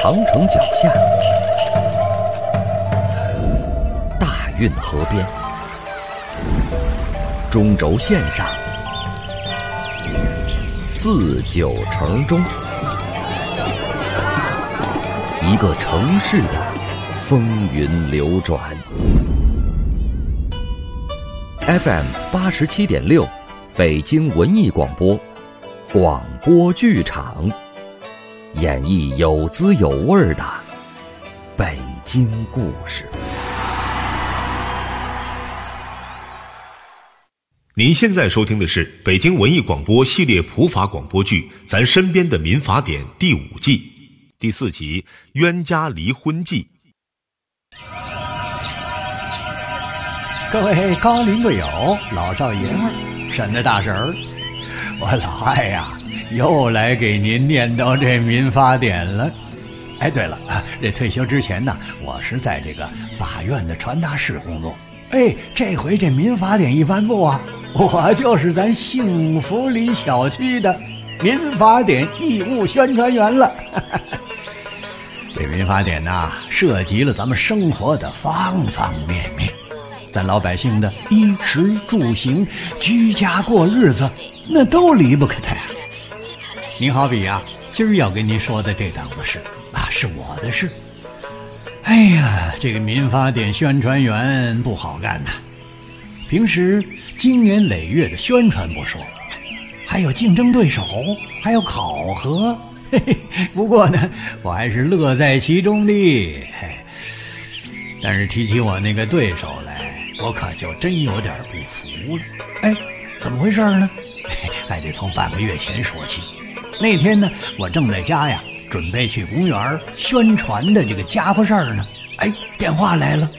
长城脚下，大运河边，中轴线上，四九城中，一个城市的风云流转。FM 87.6，北京文艺广播，广播剧场，演绎有滋有味的北京故事。 您现在收听的是北京文艺广播系列普法广播剧《咱身边的民法典》第5季第4集《冤家离婚记》。 各位高龄贵友、老少爷们儿、婶子大婶儿，我老艾呀，又来给您念叨这民法典了。哎，对了，这退休之前呢，我是在这个法院的传达室工作。哎，这回这民法典一颁布啊，我就是咱幸福里小区的民法典义务宣传员了。这民法典呐，涉及了咱们生活的方方面面。咱老百姓的衣食住行、居家过日子，那都离不开它呀。您好比呀，今儿要跟您说的这档子事啊，是我的事。哎呀，这个民法典宣传员不好干呐。平时经年累月的宣传不说，还有竞争对手，还有考核。嘿嘿，不过呢，我还是乐在其中的。嘿，但是提起我那个对手来，我可就真有点不服了。哎，怎么回事呢？还得从半个月前说起。那天呢，我正在家呀，准备去公园宣传的这个家伙事儿呢。哎，电话来了。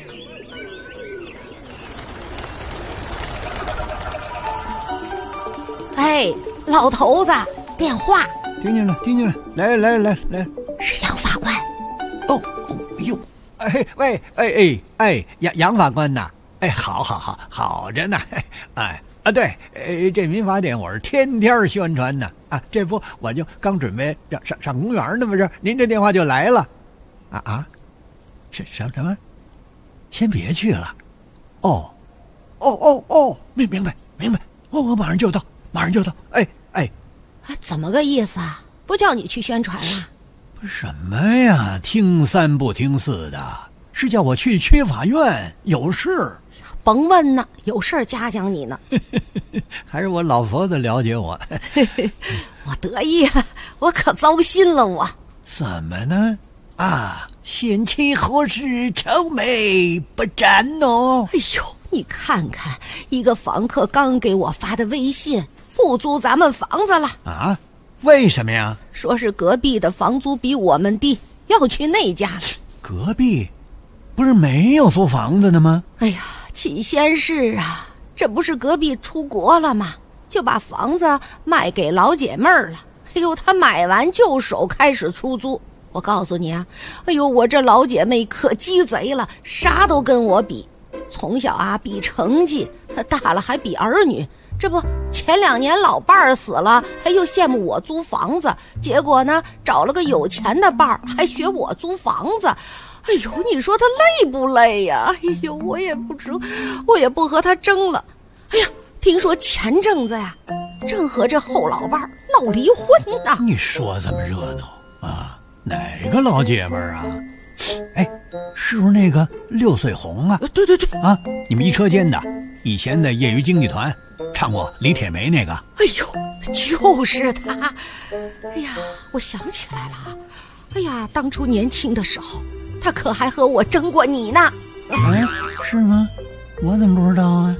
哎，老头子，电话。 听见了，听见了，来， 是杨法官。 哦，哟，哎喂，哎，杨法官呐，哎，好着呢，哎啊，对，这民法典我是天天宣传呢啊，这不我就刚准备上公园呢，不是？您这电话就来了，是什么？先别去了，哦，明白，我马上就到，哎， 怎么个意思啊？不叫你去宣传了？ 不是什么呀，听三不听四的，是叫我去区法院有事。 甭问呢，有事嘉奖你呢。 还是我老婆子了解我。 我得意了，我可糟心了我。 怎么呢？啊，贤妻何事愁眉不展哦。 哎呦，你看看，一个房客刚给我发的微信，不租咱们房子了啊？为什么呀？ 说是隔壁的房租比我们低，要去那家了。 隔壁不是没有租房子的吗？ 哎呀，起先是啊，这不是隔壁出国了吗？就把房子卖给老姐妹儿了。哎呦，她买完就手开始出租。我告诉你啊，哎呦，我这老姐妹可鸡贼了，啥都跟我比。从小啊比成绩，大了还比儿女。这不前2年老伴儿死了，他又羡慕我租房子，结果呢找了个有钱的伴儿，还学我租房子。哎呦，你说他累不累呀？哎呦，我也不和他争了。哎呀，听说前阵子呀，正和这后老伴儿闹离婚呢。 你说这么热闹啊？哪个老姐们儿啊？哎，是不是那个6岁红啊？ 对啊，你们一车间的，以前的业余京剧团唱过李铁梅那个。 哎呦，就是他。哎呀，我想起来了。哎呀，当初年轻的时候，他可还和我争过你呢。 哎，是吗？我怎么不知道啊？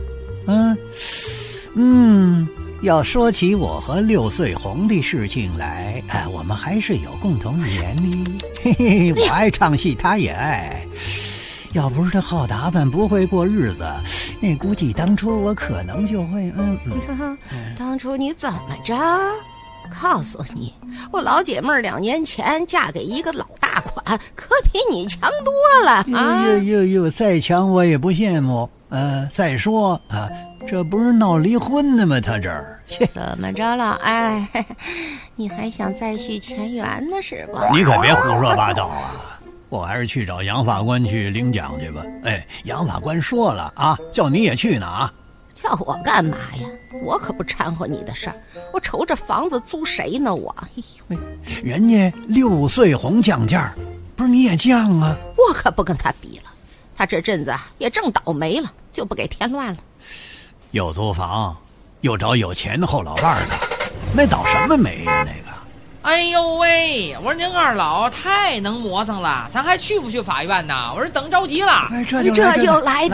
要说起我和6岁红的事情来，我们还是有共同语言的。嘿嘿，我爱唱戏，他也爱。要不是他好打扮，不会过日子，那估计当初我可能就会当初你怎么着？告诉你，我老姐妹2年前嫁给一个老大款，可比你强多了啊！ 再强我也不羡慕。 再说啊，这不是闹离婚的吗？他这儿怎么着了？哎，你还想再续前缘呢是吧？ 你可别胡说八道啊！我还是去找杨法官去领奖去吧。哎，杨法官说了啊，叫你也去呢啊。 叫我干嘛呀？我可不掺和你的事儿。我瞅这房子租谁呢？我，哎呦， 人家6岁红降价，不是你也降啊？ 我可不跟他比了。他这阵子也正倒霉了，就不给添乱了。 又租房，又找有钱的后老伴的，那倒什么霉呀？那个， 哎呦喂！我说您二老太能磨蹭了，咱还去不去法院呢？我说等着急了。 哎，这就来。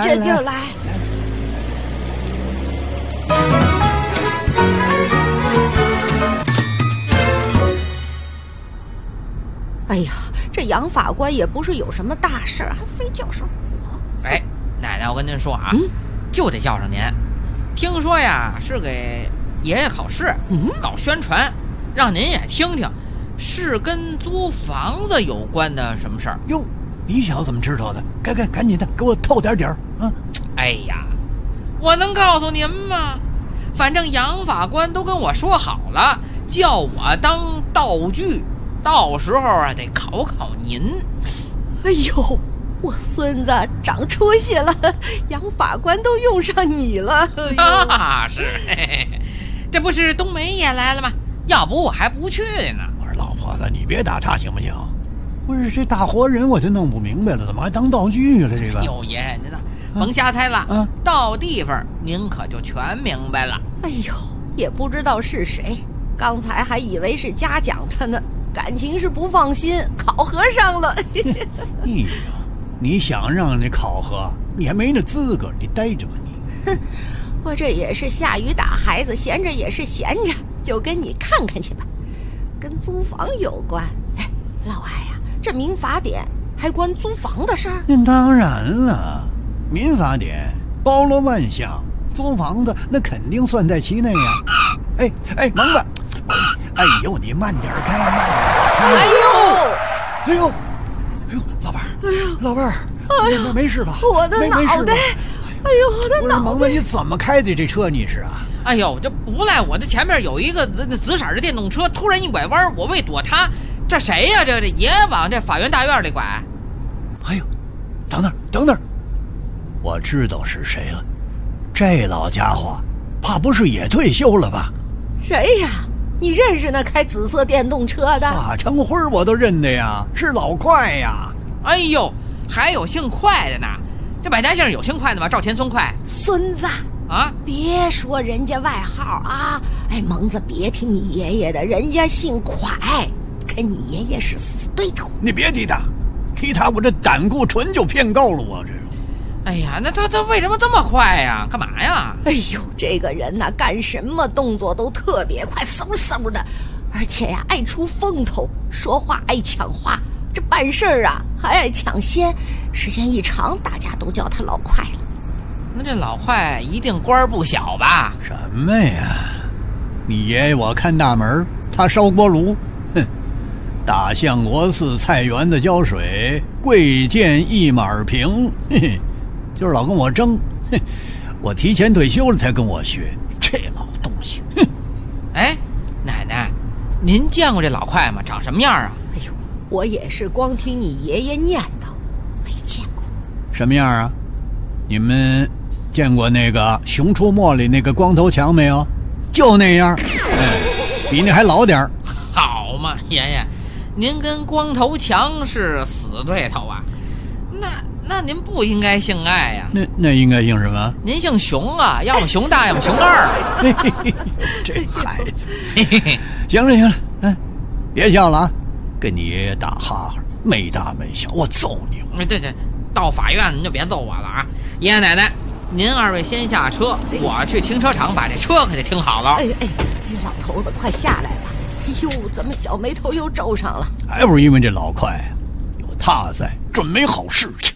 哎呀，这杨法官也不是有什么大事儿，还非叫上我。 哎，奶奶，我跟您说啊，就得叫上您。听说呀，是给爷爷考试，搞宣传，让您也听听，是跟租房子有关的什么事儿？ 哟，你小子怎么知道的？赶紧的，给我透点啊！ 哎呀，我能告诉您吗？反正杨法官都跟我说好了，叫我当道具。到时候啊，得考考您。 哎呦，我孙子长出息了，杨法官都用上你了。 是，嘿嘿，这不是冬梅也来了吗？要不我还不去呢。 我说老婆子，你别打岔行不行？不是这大活人，我就弄不明白了，怎么还当道具了？这个， 哟爷，您甭瞎猜了，到地方您可就全明白了。 哎呦，也不知道是谁，刚才还以为是嘉奖他呢。感情是不放心，考核上了。 哎呦，你想让你考核，你还没那资格，你待着吧你。 哼，我这也是下雨打孩子，闲着也是闲着，就跟你看看去吧。跟租房有关。哎，老艾呀，这民法典还关租房的事儿？ 那当然了，民法典包罗万象，租房子那肯定算在其内呀。哎，萌子。哎呦，你慢点开，慢点开！哎呦，老伴儿，没事吧？ 我的脑袋，哎呦，我的脑袋！ 萌子，你怎么开的这车？你是啊？ 哎呦，这不赖我的前面有一个紫色的电动车，突然一拐弯，我为躲他，这谁呀？这也往这法院大院里拐？ 哎呦，等等，我知道是谁了，这老家伙，怕不是也退休了吧？ 谁呀？你认识那开紫色电动车的？ 大成辉我都认得呀，是老快呀。 哎呦，还有姓快的呢，这百家姓有姓快的吗？赵钱孙快。 孙子啊， 别说人家外号啊！哎，蒙子别听你爷爷的，人家姓蒯，跟你爷爷是死对头。 你别提他我这胆固醇就偏高了，我这。 哎呀，那他为什么这么快呀？干嘛呀？ 哎呦，这个人呐，干什么动作都特别快，嗖嗖的，而且呀，爱出风头，说话爱抢话，这办事儿啊还爱抢先，时间一长，大家都叫他老快了。 那这老快一定官不小吧？ 什么呀？你爷爷我看大门，他烧锅炉，哼，大相国寺菜园子浇水，贵贱一码平，嘿嘿。就是老跟我争，哼！我提前退休了才跟我学，这老东西，哼！ 哎，奶奶，您见过这老快吗？长什么样啊？ 哎呦，我也是光听你爷爷念叨，没见过。 什么样啊？你们见过那个《熊出没》里那个光头强没有？就那样，哎，比那还老点儿。 好嘛，爷爷，您跟光头强是死对头啊？那您不应该姓艾呀？ 那应该姓什么？ 您姓熊啊，要么熊大，要么熊二。 这孩子，行了，别笑了啊！跟你爷爷打哈哈，没大没小，我揍你！ 对，到法院您就别揍我了啊！爷爷奶奶，您二位先下车，我去停车场把这车可得停好了。 哎，老头子快下来吧！哎呦，怎么小眉头又皱上了？ 还不是因为这老快有他在，准没好事情。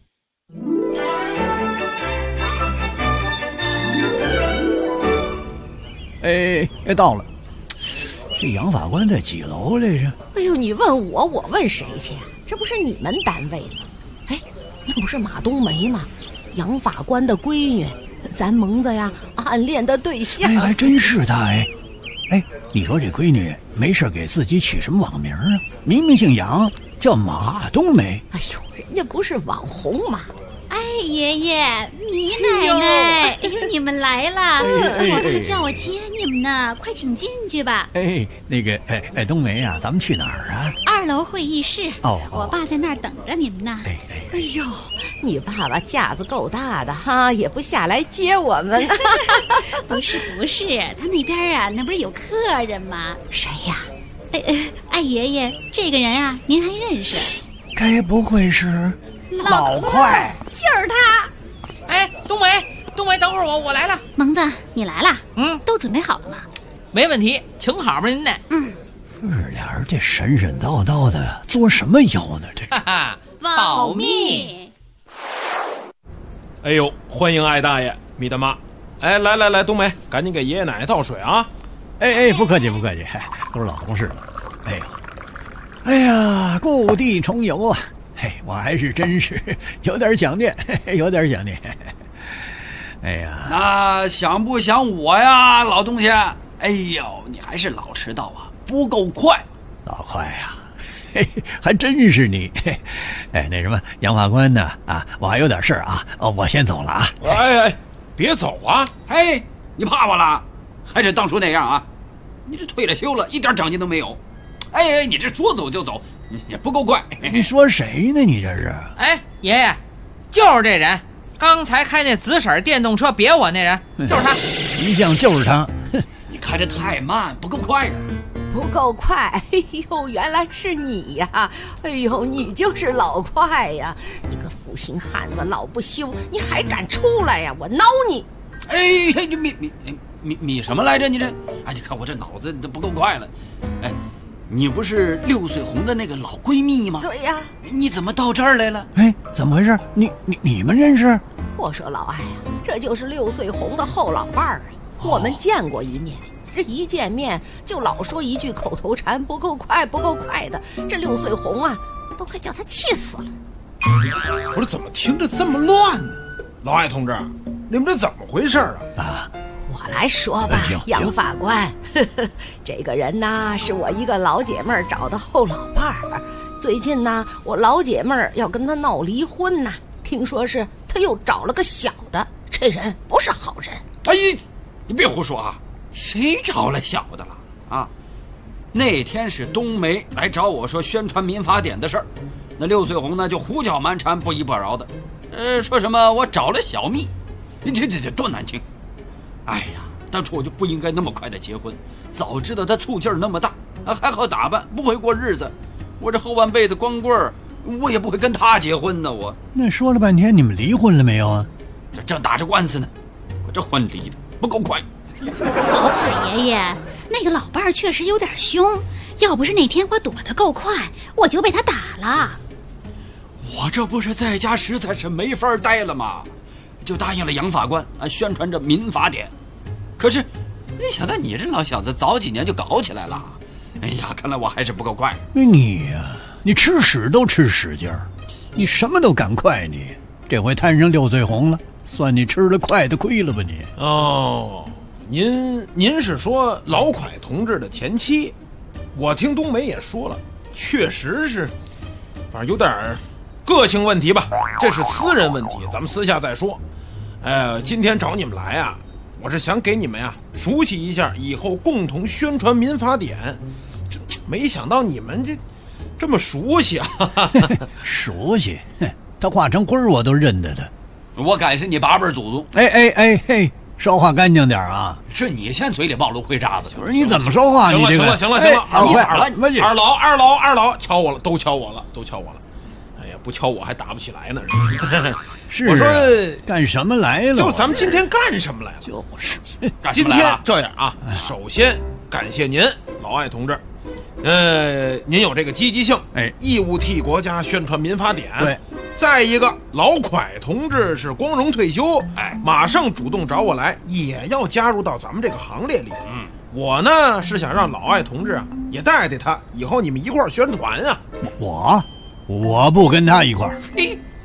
哎，到了。这杨法官在几楼来着？ 哎呦，你问我，我问谁去呀？这不是你们单位吗？哎，那不是马冬梅吗？ 杨法官的闺女，咱蒙子呀暗恋的对象。 还真是的哎。你说这闺女没事给自己取什么网名啊？明明姓杨，叫马冬梅。 哎呦，人家不是网红吗？ 哎，爷爷，你奶奶，哎呦，你们来了，我爸叫我接你们呢，快请进去吧。 冬梅啊，咱们去哪儿啊 ？2楼会议室。我爸在那儿等着你们呢。 哎呦，你爸爸架子够大的哈，也不下来接我们。 不是，他那边啊，那不是有客人吗？ 谁呀？ 哎，爷爷，这个人啊，您还认识？ 该不会是老快？ 就是他。 哎，冬梅，等会儿我来了。 蒙子，你来了？都准备好了吗？ 没问题，请好吧您呢。 这俩人这神神叨叨的，作什么妖呢？这哈哈，保密。 哎呦，欢迎艾大爷、米大妈。哎，来，冬梅，赶紧给爷爷奶奶倒水啊！ 不客气，都是老同事。哎呀，故地重游啊！我还是真是有点想念，哎呀， 那想不想我呀，老东西？哎呦，你还是老迟到啊，不够快。 老快呀，还真是你。那什么，杨法官呢？我还有点事儿啊，我先走了啊。 别走啊！ 你怕我了？还是当初那样啊？你这退了休了，一点长进都没有。你这说走就走，你也不够快。 你说谁呢？你这是？ 爷爷，就是这人，刚才开那紫色电动车别我那人，就是他。 一向就是他。 你开得太慢，不够快呀。 不够快。哎呦，原来是你呀！哎呦，你就是老快呀！你个负心汉子，老不休，你还敢出来呀？我挠你！ 你什么来着？你这，你看我这脑子都不够快了。你不是6岁红的那个老闺蜜吗？ 对呀。 你怎么到这儿来了？ 怎么回事？你们认识？ 我说老艾呀，这就是6岁红的后老伴儿啊，我们见过一面。这一见面就老说一句口头禅，不够快的。这6岁红啊，都快叫他气死了。 不是，怎么听着这么乱呢？老艾同志，你们这怎么回事啊？ 我来说吧，杨法官，这个人呢是我一个老姐妹儿找的后老伴儿。最近呢，我老姐妹儿要跟他闹离婚呢，听说是他又找了个小的，这人不是好人。 你别胡说啊！谁找了小的了啊？那天是冬梅来找我说宣传民法典的事儿，那6岁红呢就胡搅蛮缠，不依不饶的，说什么我找了小蜜，这多难听！哎呀，当初我就不应该那么快的结婚，早知道他醋劲儿那么大，还好打扮，不会过日子，我这后半辈子光棍儿，我也不会跟他结婚呢。我那说了半天，你们离婚了没有啊？ 这正打着官司呢，我这婚离的不够快。 老快爷爷，那个老伴儿确实有点凶，要不是那天我躲得够快，我就被他打了。 我这不是在家实在是没法待了吗？就答应了杨法官宣传这民法典。可是没想到你这老小子早几年就搞起来了。哎呀，看来我还是不够快。 你呀，你吃屎都吃使劲儿，你什么都赶快，你这回摊上6岁红了，算你吃了快的亏了吧你。 您是说老蒯同志的前妻？我听冬梅也说了，确实是，反正有点个性问题吧，这是私人问题，咱们私下再说。今天找你们来啊，我是想给你们呀熟悉一下，以后共同宣传民法典。这没想到你们这么熟悉啊！ 熟悉，他化成灰我都认得他。 我感谢你8辈祖宗。 说话干净点啊！ 是你先嘴里暴露灰渣子， 不是你怎么说话？ 行了， 你咋了？ 二老敲我了，都敲我了。哎呀，不敲我还打不起来呢。 是我说干什么来了？ 就咱们今天干什么来了？ 就是今天这样啊，首先感谢您老艾同志，您有这个积极性，义务替国家宣传民法典。 对。 再一个，老蒯同志是光荣退休，马上主动找我来，也要加入到咱们这个行列里。我呢是想让老艾同志啊也带他，以后你们一块儿宣传啊。 我不跟他一块儿。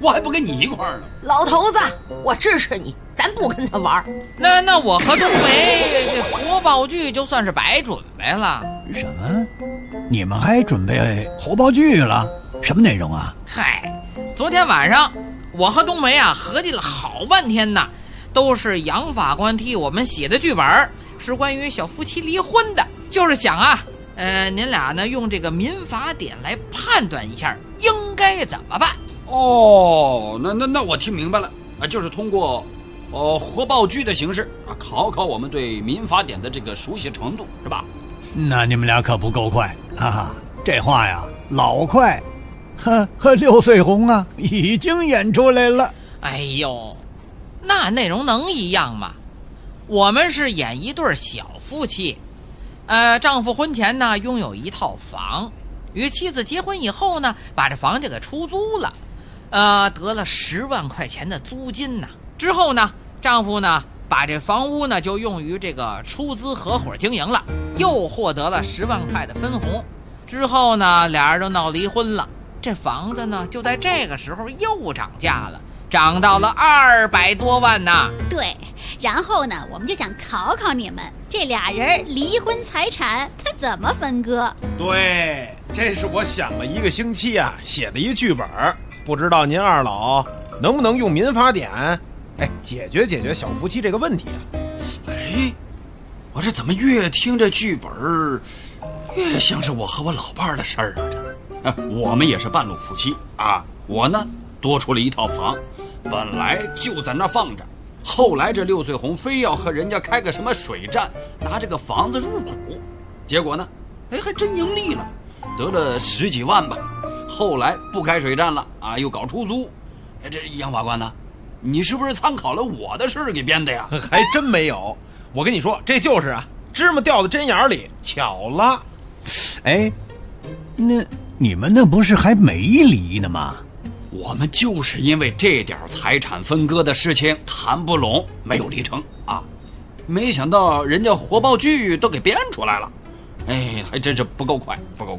我还不跟你一块儿呢。 老头子，我支持你，咱不跟他玩。 那我和冬梅这活报剧就算是白准备了。 什么？你们还准备活报剧了？什么内容啊？ 嗨，昨天晚上我和冬梅啊合计了好半天呢，都是杨法官替我们写的剧本，是关于小夫妻离婚的。就是想啊，您俩呢用这个民法典来判断一下应该怎么办。 哦，那我听明白了啊，就是通过活报剧的形式啊，考考我们对民法典的这个熟悉程度，是吧？ 那你们俩可不够快啊！这话呀，老快，和六岁红啊已经演出来了。 哎呦，那内容能一样吗？我们是演一对小夫妻，丈夫婚前呢拥有一套房，与妻子结婚以后呢，把这房子给出租了，得了10万块钱的租金呢。之后呢，丈夫呢把这房屋呢就用于这个出资合伙经营了，又获得了10万块的分红。之后呢，俩人就闹离婚了。这房子呢，就在这个时候又涨价了，涨到了200多万呢。 对，然后呢，我们就想考考你们，这俩人离婚财产他怎么分割？ 对，这是我想了1个星期啊写的一剧本，不知道您二老能不能用民法典，解决小夫妻这个问题啊？ 哎，我这怎么越听这剧本越像是我和我老伴儿的事儿啊？我们也是半路夫妻啊，我呢多出了一套房，本来就在那放着，后来这6岁红非要和人家开个什么水战，拿这个房子入股，结果呢，还真盈利了，得了10几万吧。后来不开水战了啊，又搞出租。这杨法官呢，你是不是参考了我的事给编的呀？ 还真没有，我跟你说，这就是啊，芝麻掉到针眼里，巧了。 哎，那你们那不是还没离呢吗？ 我们就是因为这点财产分割的事情谈不拢，没有离成啊。没想到人家活报剧都给编出来了，还真是不够快。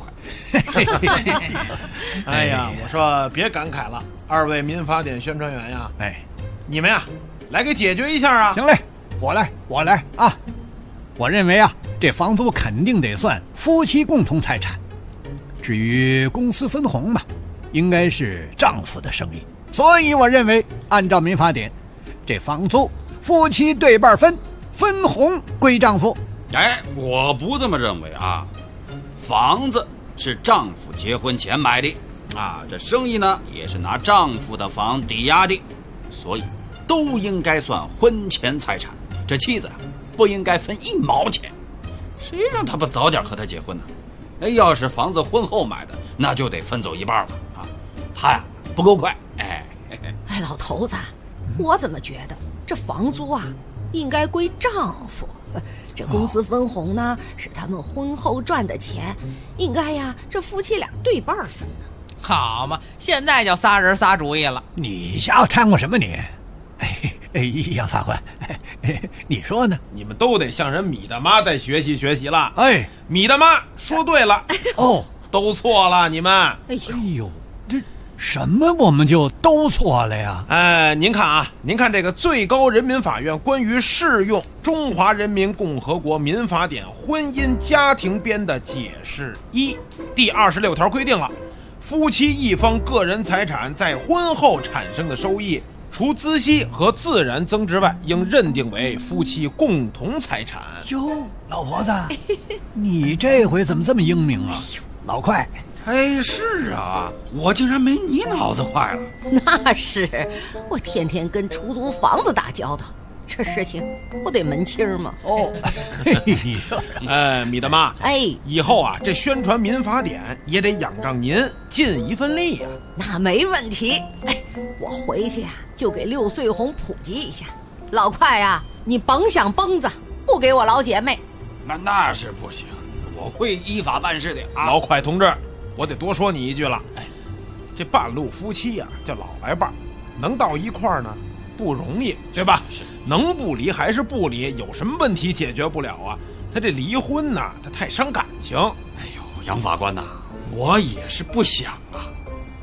哎呀，我说别感慨了，二位民法典宣传员呀，你们呀，来给解决一下啊！ 行嘞，我来啊！我认为啊，这房租肯定得算夫妻共同财产。至于公私分红吧，应该是丈夫的生意，所以我认为按照民法典，这房租夫妻对半分，分红归丈夫。 我不这么认为啊，房子是丈夫结婚前买的啊，这生意呢也是拿丈夫的房抵押的，所以都应该算婚前财产。这妻子不应该分1毛钱，谁让他不早点和他结婚呢？要是房子婚后买的，那就得分走一半了啊！他呀不够快。 老头子，我怎么觉得这房租啊应该归丈夫，这公私分红呢是他们婚后赚的钱，应该呀这夫妻俩对半分呢。 好嘛，现在叫仨人仨主意了。 你瞎掺和什么你？杨法官，你说呢？ 你们都得向人米大妈再学习了。米大妈说对了。都错了，你们。 哎呦，这什么我们就都错了呀？ 您看这个最高人民法院关于适用《中华人民共和国民法典婚姻家庭编的解释1第26条规定了，夫妻一方个人财产在婚后产生的收益，除孳息和自然增值外，应认定为夫妻共同财产。 哟，老婆子，你这回怎么这么英明啊？老快。 是啊，我竟然没你脑子坏了。 那是，我天天跟出租房子打交道，这事情不得门清吗？ 你说， 米大妈，以后啊，这宣传民法典也得仰仗您尽一份力呀。 那没问题，我回去啊就给6岁红普及一下。老快啊，你甭想崩子，不给我老姐妹。 那是不行，我会依法办事的啊。 老快同志，我得多说你一句了，这半路夫妻呀，叫老来伴，能到一块儿呢不容易，对吧？是能不离还是不离，有什么问题解决不了啊？他这离婚呢，他太伤感情。 杨法官呐，我也是不想啊，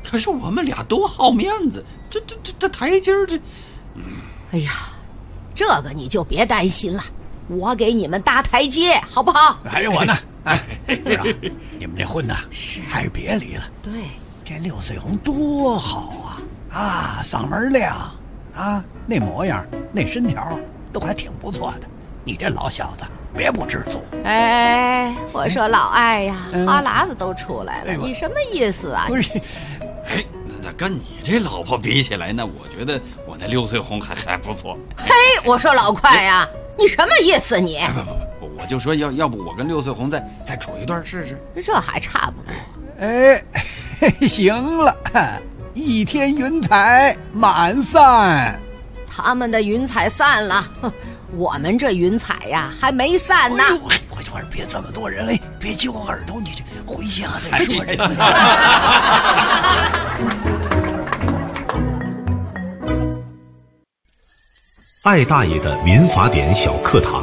可是我们俩多好面子，这台阶儿哎呀，这个你就别担心了，我给你们搭台阶，好不好？ 还有我呢，是啊，你们这婚呢，还是别离了。 对， 这六岁红多好啊，嗓门亮啊，那模样那身条都还挺不错的。你这老小子别不知足。 哎，我说老艾呀，哈喇子都出来了，你什么意思啊？ 不是， 哎，那跟你这老婆比起来呢，我觉得我那六岁红还不错。 嘿，我说老快呀，你什么意思你？ 不，我就说要不我跟六岁红再处一段试试， 这还差不多。 哎，行了，一天云彩满散。 他们的云彩散了，我们这云彩呀还没散呢。 我说别这么多人，哎，别揪我耳朵，你这回家再说。 艾大爷的民法典小课堂。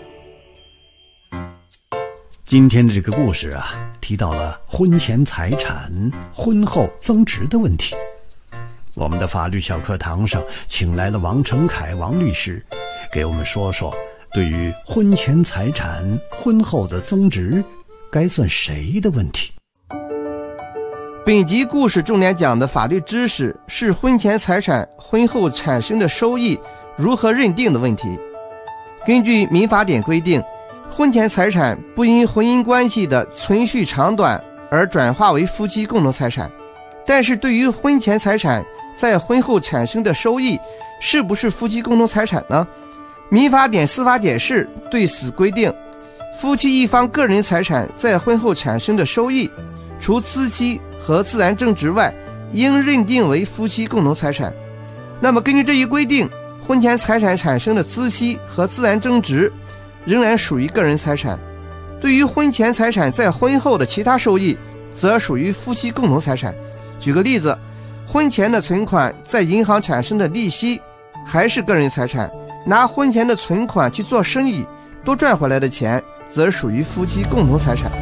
今天的这个故事啊，提到了婚前财产、婚后增值的问题。我们的法律小课堂上请来了王成凯王律师，给我们说说对于婚前财产、婚后的增值该算谁的问题。 本集故事重点讲的法律知识是婚前财产、婚后产生的收益如何认定的问题。根据民法典规定，婚前财产不因婚姻关系的存续长短而转化为夫妻共同财产，但是对于婚前财产在婚后产生的收益是不是夫妻共同财产呢？民法典司法解释对此规定，夫妻一方个人财产在婚后产生的收益，除孳息和自然增值外，应认定为夫妻共同财产。那么根据这一规定，婚前财产产生的孳息和自然增值仍然属于个人财产，对于婚前财产在婚后的其他收益则属于夫妻共同财产。举个例子，婚前的存款在银行产生的利息还是个人财产，拿婚前的存款去做生意多赚回来的钱则属于夫妻共同财产。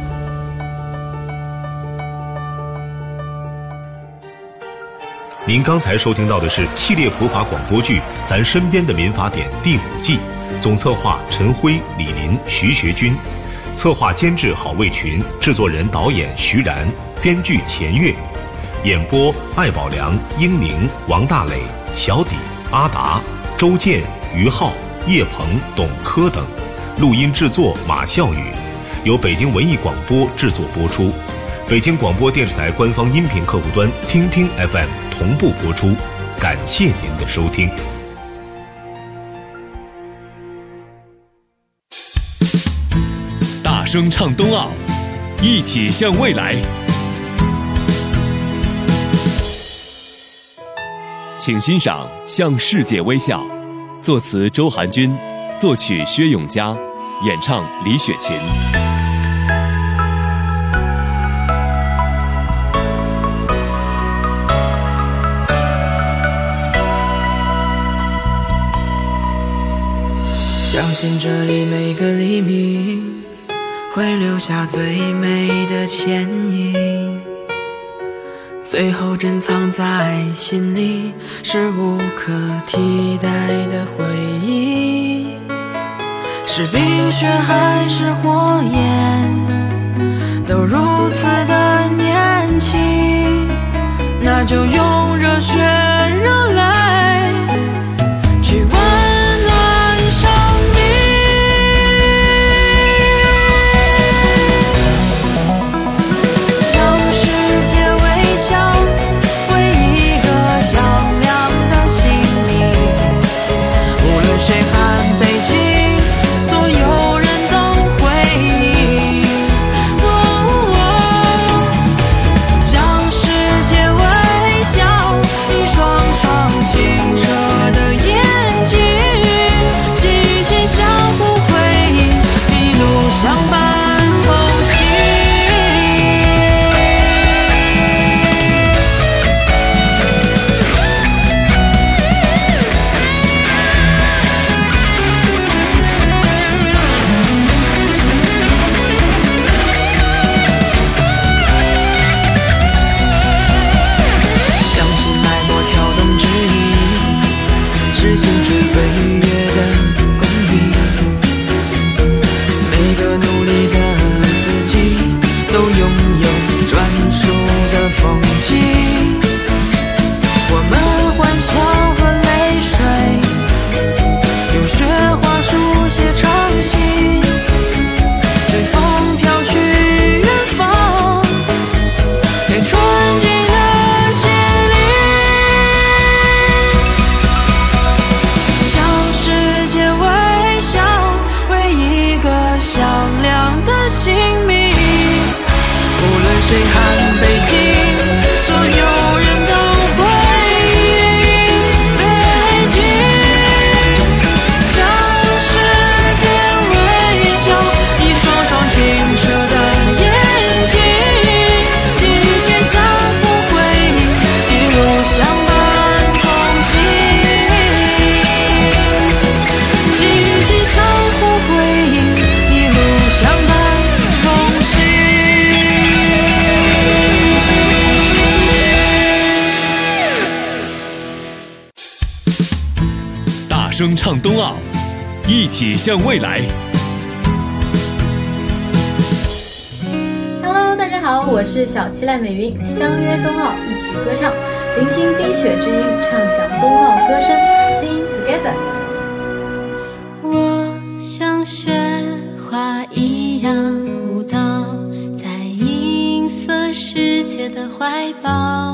您刚才收听到的是系列普法广播剧《咱身边的民法典》第5季，总策划陈辉、李林、徐学军，策划监制郝卫群，制作人导演徐然，编剧钱月，演播艾宝良、英宁、王大磊、小底、阿达、周健、于浩、叶鹏、董科等，录音制作马笑宇，由北京文艺广播制作播出。北京广播电视台官方音频客户端听听 FM 同步播出，感谢您的收听。 大声唱冬奥，一起向未来。请欣赏《向世界微笑》，作词周寒君，作曲薛永嘉，演唱李雪琴。 相信这里每个黎明会留下最美的倩影，最后珍藏在心里是无可替代的回忆，是冰雪还是火焰都如此的年轻，那就用热血热泪去温暖生命。向世界微笑，为一个响亮的心灵，无论谁寒北京，所有人都回应。向世界微笑，你说是心知岁月的功名。每个努力的自己都拥有专属的风景。我们欢笑和泪水，用雪花书写长信，随风飘去远方，给纯净的心灵。向世界微笑，为一个响亮的姓名。无论谁喊北京，所有人都回应北京。向世界微笑，一双双清澈的眼睛，继续牵相互回应，一路相伴同行。继续相互回应，一路相伴同行。 大声唱冬奥，一起向未来。 Hello， 大家好，我是小七赖美云，相约冬奥，一起歌唱，聆听冰雪之音，畅享冬奥歌声 ，Sing Together。 我像雪花一样舞蹈，在银色世界的怀抱，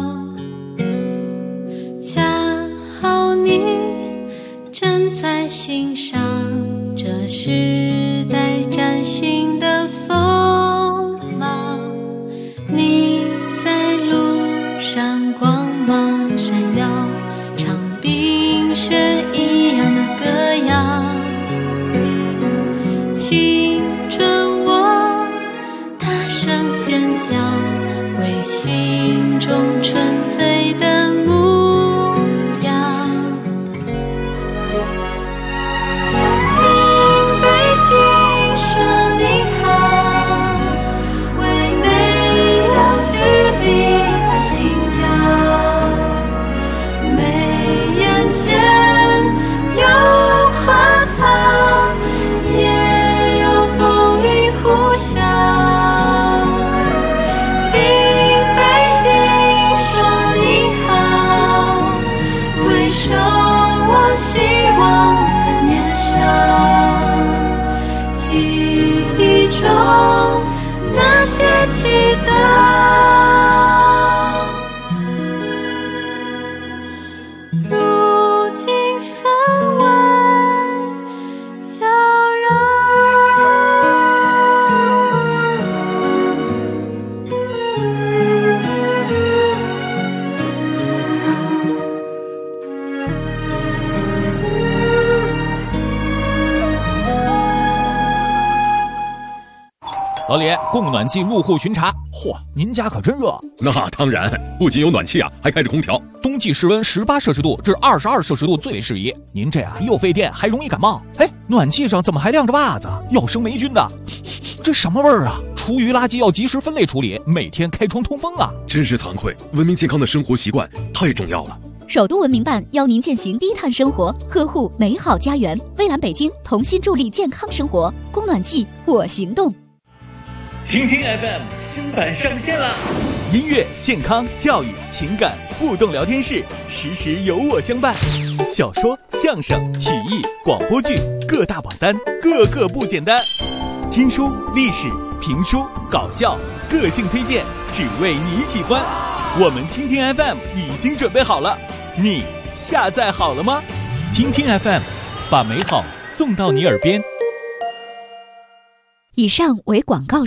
恰好你正在欣赏这时代崭新的风貌。你在路上光芒闪耀，唱冰雪一样的歌谣。青春我大声尖叫，为心中纯粹的目标。请北京说你好，为没有距离的心跳。眉眼间有花草，也有风雨呼啸。请北京说你好，回首我希望的年少，记忆中那些祈祷。如今分外妖老李，供暖气入户巡查。嚯，您家可真热。 那当然，不仅有暖气啊，还开着空调。 冬季室温18摄氏度至22摄氏度最为适宜。您这样又费电，还容易感冒。哎，暖气上怎么还晾着袜子？要生霉菌的。这什么味儿啊？厨余垃圾要及时分类处理，每天开窗通风啊。 真是惭愧，文明健康的生活习惯太重要了。 首都文明办邀您践行低碳生活，呵护美好家园。蔚蓝北京同心助力健康生活，供暖气我行动。 听听 FM 新版上线了， 音乐、健康、教育、情感互动聊天室，时时有我相伴。小说、相声、曲艺、广播剧各大榜单，个个不简单。听书、历史、评书、搞笑，个性推荐，只为你喜欢。我们听听 FM 已经准备好了，你下载好了吗？听听 FM， 把美好送到你耳边。 以上为广告。